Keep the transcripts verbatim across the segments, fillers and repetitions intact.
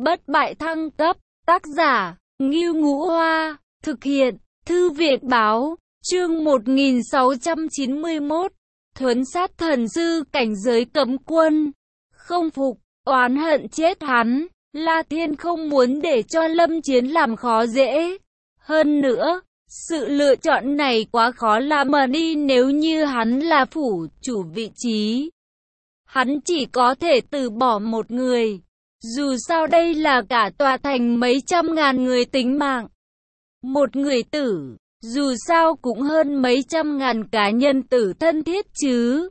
Bất bại thăng cấp, tác giả, Ngưu Ngũ Hoa, thực hiện, Thư viện Báo, chương một nghìn sáu trăm chín mươi mốt, thuấn sát thần sư cảnh giới cấm quân, không phục, oán hận chết hắn, La Thiên không muốn để cho Lâm Chiến làm khó dễ. Hơn nữa, sự lựa chọn này quá khó làm mà đi nếu như hắn là phủ chủ vị trí. Hắn chỉ có thể từ bỏ một người. Dù sao đây là cả tòa thành mấy trăm ngàn người tính mạng. Một người tử, dù sao cũng hơn mấy trăm ngàn cá nhân tử thân thiết chứ.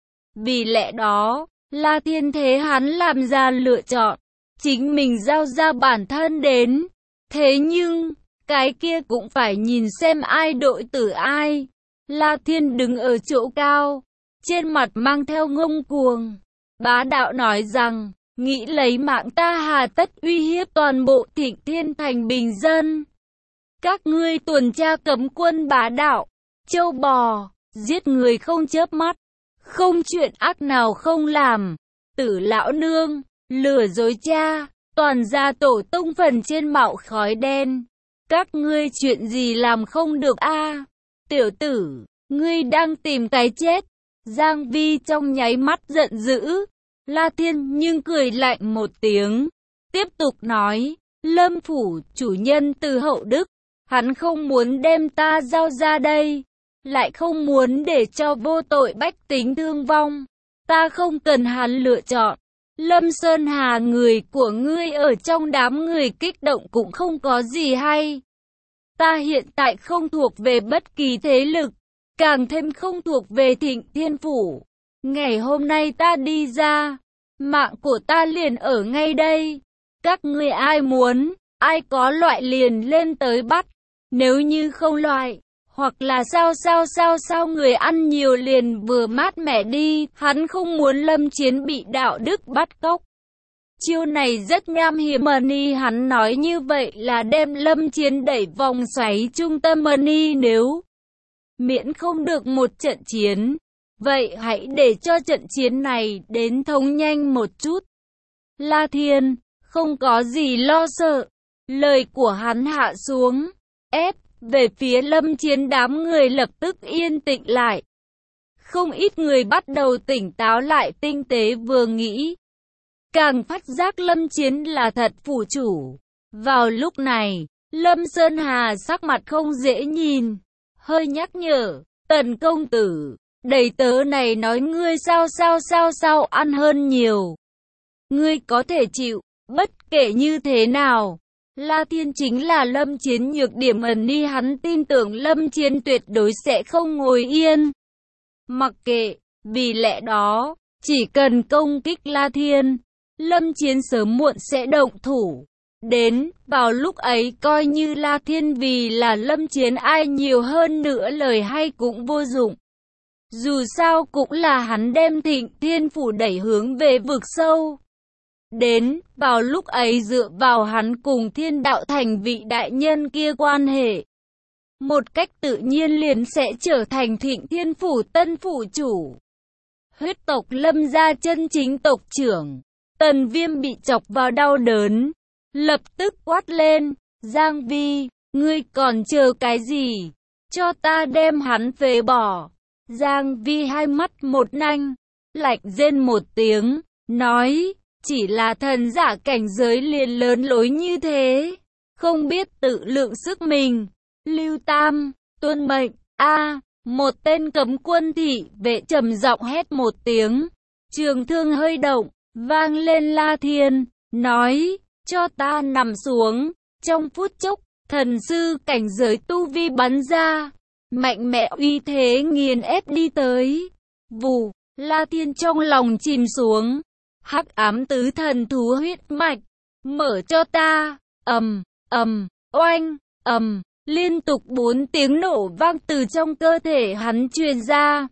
Vì lẽ đó, La Thiên thế hắn làm ra lựa chọn. Chính mình giao ra bản thân đến. Thế nhưng, cái kia cũng phải nhìn xem ai đội tử ai. La Thiên đứng ở chỗ cao, trên mặt mang theo ngông cuồng, bá đạo nói rằng, nghĩ lấy mạng ta hà tất uy hiếp toàn bộ Thịnh Thiên Thành bình dân. Các ngươi tuần tra cấm quân bá đạo, châu bò, giết người không chớp mắt, không chuyện ác nào không làm. Tử lão nương, lừa dối cha, toàn gia tổ tông phần trên mạo khói đen. Các ngươi chuyện gì làm không được a? Tiểu tử, ngươi đang tìm cái chết. Giang Vi trong nháy mắt giận dữ. La Thiên nhưng cười lạnh một tiếng, tiếp tục nói, Lâm phủ chủ nhân từ hậu đức, hắn không muốn đem ta giao ra đây, lại không muốn để cho vô tội bách tính thương vong. Ta không cần hắn lựa chọn. Lâm Sơn Hà, người của ngươi ở trong đám người kích động cũng không có gì hay. Ta hiện tại không thuộc về bất kỳ thế lực, càng thêm không thuộc về Thịnh Thiên Phủ. Ngày hôm nay ta đi ra, mạng của ta liền ở ngay đây. Các ngươi ai muốn, ai có loại liền lên tới bắt. Nếu như không loại, hoặc là sao sao sao sao người ăn nhiều liền vừa mát mẻ đi. Hắn không muốn Lâm Chiến bị đạo đức bắt cóc. Chiêu này rất nham hiểm Mani, hắn nói như vậy là đem Lâm Chiến đẩy vòng xoáy trung tâm Mani. Nếu miễn không được một trận chiến, vậy hãy để cho trận chiến này đến thống nhanh một chút. La Thiên, không có gì lo sợ. Lời của hắn hạ xuống, ép về phía Lâm Chiến, đám người lập tức yên tĩnh lại. Không ít người bắt đầu tỉnh táo lại, tinh tế vừa nghĩ, càng phát giác Lâm Chiến là thật phủ chủ. Vào lúc này, Lâm Sơn Hà sắc mặt không dễ nhìn, hơi nhắc nhở, Tần công tử, đầy tớ này nói ngươi sao sao sao sao ăn hơn nhiều. Ngươi có thể chịu, bất kể như thế nào. La Thiên chính là Lâm Chiến nhược điểm ẩn đi, hắn tin tưởng Lâm Chiến tuyệt đối sẽ không ngồi yên. Mặc kệ, vì lẽ đó, chỉ cần công kích La Thiên, Lâm Chiến sớm muộn sẽ động thủ. Đến, vào lúc ấy coi như La Thiên vì là Lâm Chiến ai nhiều hơn nữa lời hay cũng vô dụng. Dù sao cũng là hắn đem Thịnh Thiên Phủ đẩy hướng về vực sâu. Đến, vào lúc ấy dựa vào hắn cùng Thiên Đạo Thành vị đại nhân kia quan hệ, một cách tự nhiên liền sẽ trở thành Thịnh Thiên Phủ tân phủ chủ. Huyết tộc Lâm gia chân chính tộc trưởng. Tần Viêm bị chọc vào đau đớn, lập tức quát lên, Giang Vi, ngươi còn chờ cái gì? Cho ta đem hắn phế bỏ. Giang Vi hai mắt một nanh, lạnh rên một tiếng, nói, chỉ là thần giả cảnh giới liền lớn lối như thế, không biết tự lượng sức mình. Lưu Tam, tuân mệnh. A, một tên cấm quân thị vệ trầm giọng hét một tiếng, trường thương hơi động, vang lên. La Thiên nói, cho ta nằm xuống. Trong phút chốc, thần sư cảnh giới tu vi bắn ra, mạnh mẽ uy thế nghiền ép đi tới. Vù, La Thiên trong lòng chìm xuống. Hắc ám tứ thần thú huyết mạch, mở cho ta. Ầm, ầm, oanh, ầm, liên tục bốn tiếng nổ vang từ trong cơ thể hắn truyền ra.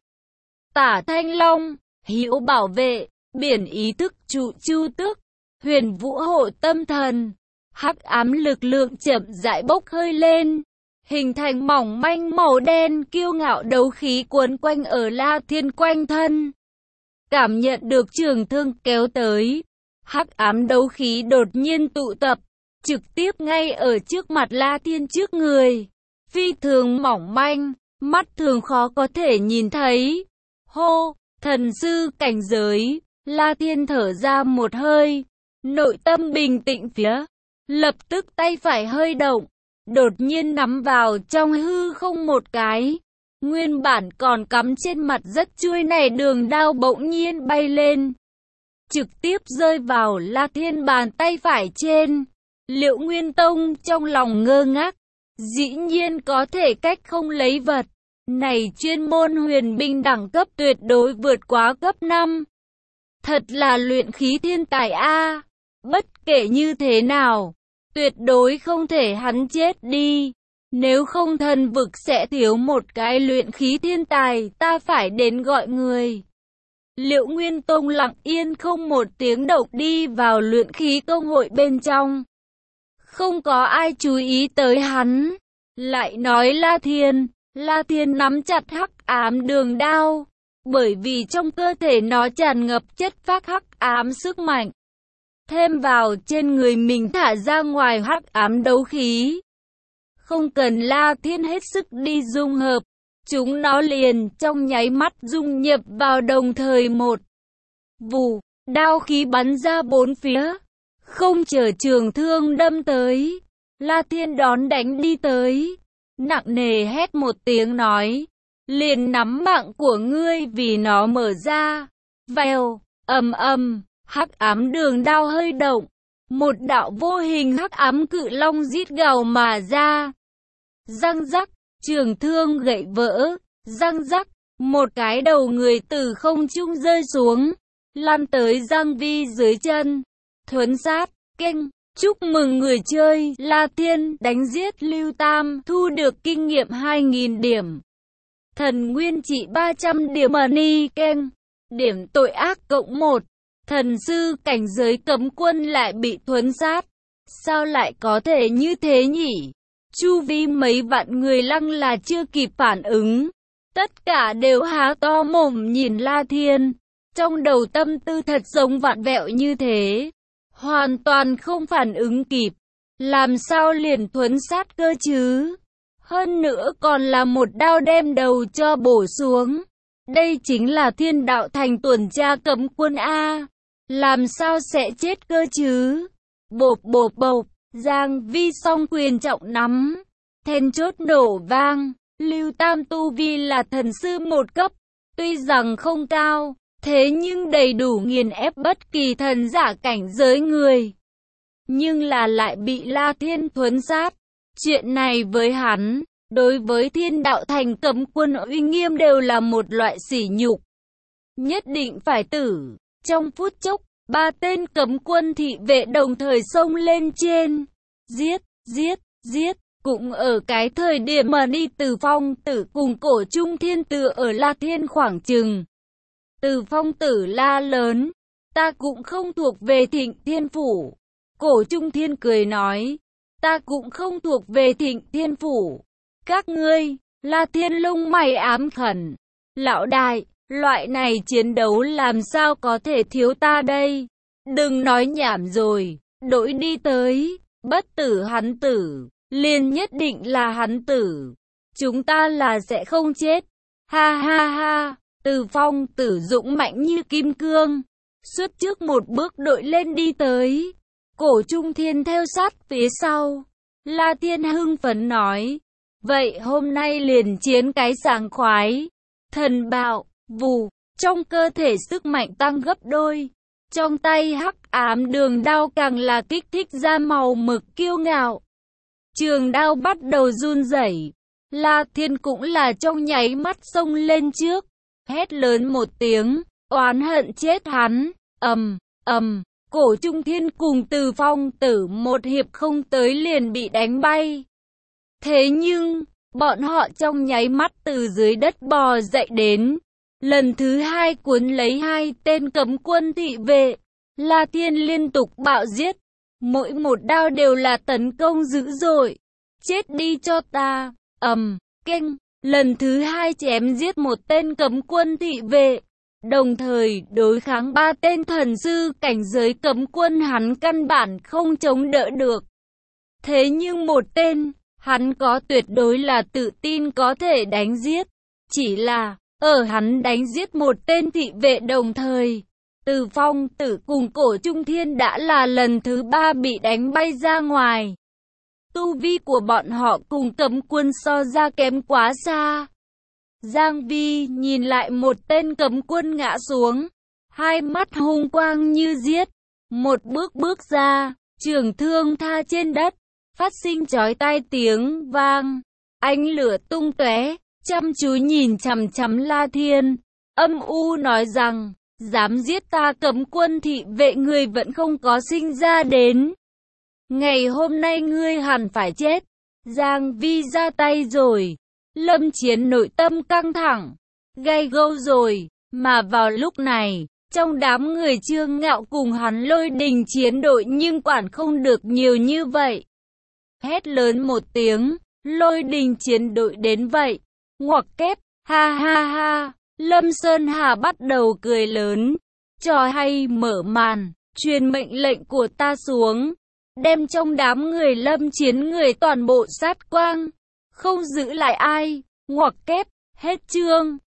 Tả Thanh Long, Hữu bảo vệ, biển ý thức trụ chu tước, huyền vũ hộ tâm thần. Hắc ám lực lượng chậm rãi bốc hơi lên, hình thành mỏng manh màu đen kiêu ngạo đấu khí cuốn quanh ở La Thiên quanh thân. Cảm nhận được trường thương kéo tới, Hắc ám đấu khí đột nhiên tụ tập, trực tiếp ngay ở trước mặt La Thiên trước người. Phi thường mỏng manh, mắt thường khó có thể nhìn thấy. Hô, thần sư cảnh giới, La Thiên thở ra một hơi, nội tâm bình tĩnh phía, lập tức tay phải hơi động, đột nhiên nắm vào trong hư không một cái. Nguyên bản còn cắm trên mặt rất chuôi này đường đao bỗng nhiên bay lên, trực tiếp rơi vào La Thiên bàn tay phải trên. Liệu Nguyên Tông trong lòng ngơ ngác, dĩ nhiên có thể cách không lấy vật này, chuyên môn huyền binh đẳng cấp tuyệt đối vượt quá cấp năm. Thật là luyện khí thiên tài a. Bất kể như thế nào, tuyệt đối không thể hắn chết đi. Nếu không thần vực sẽ thiếu một cái luyện khí thiên tài, ta phải đến gọi người. Liệu Nguyên Tông lặng yên không một tiếng động đi vào luyện khí công hội bên trong. Không có ai chú ý tới hắn. Lại nói La Thiên, La Thiên nắm chặt hắc ám đường đao, bởi vì trong cơ thể nó tràn ngập chất phát hắc ám sức mạnh. Thêm vào trên người mình thả ra ngoài hắc ám đấu khí. Không cần La Thiên hết sức đi dung hợp, chúng nó liền trong nháy mắt dung nhập vào, đồng thời một vù, đao khí bắn ra bốn phía, không chờ trường thương đâm tới. La Thiên đón đánh đi tới, nặng nề hét một tiếng nói, liền nắm mạng của ngươi vì nó mở ra. Vèo, ầm ầm, hắc ám đường đao hơi động, một đạo vô hình hắc ám cự long rít gào mà ra. Răng rắc, trường thương gãy vỡ, răng rắc, một cái đầu người từ không trung rơi xuống, lăn tới Giang Vi dưới chân. Thuấn sát, kênh, chúc mừng người chơi La Thiên đánh giết Lưu Tam, thu được kinh nghiệm hai nghìn điểm. Thần nguyên trị ba trăm điểm money kênh, điểm tội ác cộng một. Thần sư cảnh giới cấm quân lại bị thuấn sát. Sao lại có thể như thế nhỉ? Chu vi mấy vạn người lăng là chưa kịp phản ứng. Tất cả đều há to mồm nhìn La Thiên. Trong đầu tâm tư thật giống vặn vẹo như thế. Hoàn toàn không phản ứng kịp. Làm sao liền thuấn sát cơ chứ? Hơn nữa còn là một đao đem đầu cho bổ xuống. Đây chính là Thiên Đạo Thành tuần tra cấm quân A. Làm sao sẽ chết cơ chứ? Bộp bộp bộp, Giang Vi song quyền trọng nắm. Then chốt nổ vang, Lưu Tam tu vi là thần sư một cấp. Tuy rằng không cao, thế nhưng đầy đủ nghiền ép bất kỳ thần giả cảnh giới người. Nhưng là lại bị La Thiên thuấn sát. Chuyện này với hắn, đối với Thiên Đạo Thành cấm quân uy nghiêm đều là một loại sỉ nhục. Nhất định phải tử. Trong phút chốc, ba tên cấm quân thị vệ đồng thời xông lên trên. Giết, giết, giết. Cũng ở cái thời điểm mà đi Từ Phong Tử cùng Cổ Trung Thiên Tử ở La Thiên khoảng chừng. Từ Phong Tử la lớn, ta cũng không thuộc về Thịnh Thiên Phủ. Cổ Trung Thiên cười nói, ta cũng không thuộc về Thịnh Thiên Phủ. Các ngươi, La Thiên lông mày ám khẩn. Lão đại, loại này chiến đấu làm sao có thể thiếu ta đây? Đừng nói nhảm rồi, đổi đi tới, bất tử hắn tử, liền nhất định là hắn tử. Chúng ta là sẽ không chết. Ha ha ha, Từ Phong Tử dũng mạnh như kim cương. Xuất trước một bước đội lên đi tới. Cổ Trung Thiên theo sát phía sau. La Thiên hưng phấn nói, vậy hôm nay liền chiến cái sảng khoái. Thần bạo, vù, trong cơ thể sức mạnh tăng gấp đôi. Trong tay hắc ám đường đao càng là kích thích ra màu mực kiêu ngạo. Trường đao bắt đầu run rẩy. La Thiên cũng là trong nháy mắt xông lên trước, hét lớn một tiếng, oán hận chết hắn. Ầm, ầm, Cổ Trung Thiên cùng Từ Phong Tử một hiệp không tới liền bị đánh bay. Thế nhưng, bọn họ trong nháy mắt từ dưới đất bò dậy đến, lần thứ hai cuốn lấy hai tên cấm quân thị vệ. La Thiên liên tục bạo giết, mỗi một đao đều là tấn công dữ dội. Chết đi cho ta. Ầm, kênh, lần thứ hai chém giết một tên cấm quân thị vệ. Đồng thời đối kháng ba tên thần sư cảnh giới cấm quân hắn căn bản không chống đỡ được. Thế nhưng một tên, hắn có tuyệt đối là tự tin có thể đánh giết. Chỉ là, ở hắn đánh giết một tên thị vệ đồng thời, Từ Phong Tử cùng Cổ Trung Thiên đã là lần thứ ba bị đánh bay ra ngoài. Tu vi của bọn họ cùng cấm quân so ra kém quá xa. Giang Vi nhìn lại một tên cấm quân ngã xuống, hai mắt hung quang như giết, một bước bước ra, trường thương tha trên đất, phát sinh chói tai tiếng vang, ánh lửa tung tóe, chăm chú nhìn chằm chằm La Thiên, âm u nói rằng, dám giết ta cấm quân thị vệ người vẫn không có sinh ra đến. Ngày hôm nay ngươi hẳn phải chết. Giang Vi ra tay rồi. Lâm Chiến nội tâm căng thẳng, gay gâu rồi, mà vào lúc này, trong đám người Trương Ngạo cùng hắn Lôi Đình chiến đội nhưng quản không được nhiều như vậy. Hét lớn một tiếng, Lôi Đình chiến đội đến vậy, ngoặc kép, ha ha ha, Lâm Sơn Hà bắt đầu cười lớn, trò hay mở màn, truyền mệnh lệnh của ta xuống, đem trong đám người Lâm Chiến người toàn bộ sát quang. Không giữ lại ai, ngoặc kép, hết chương.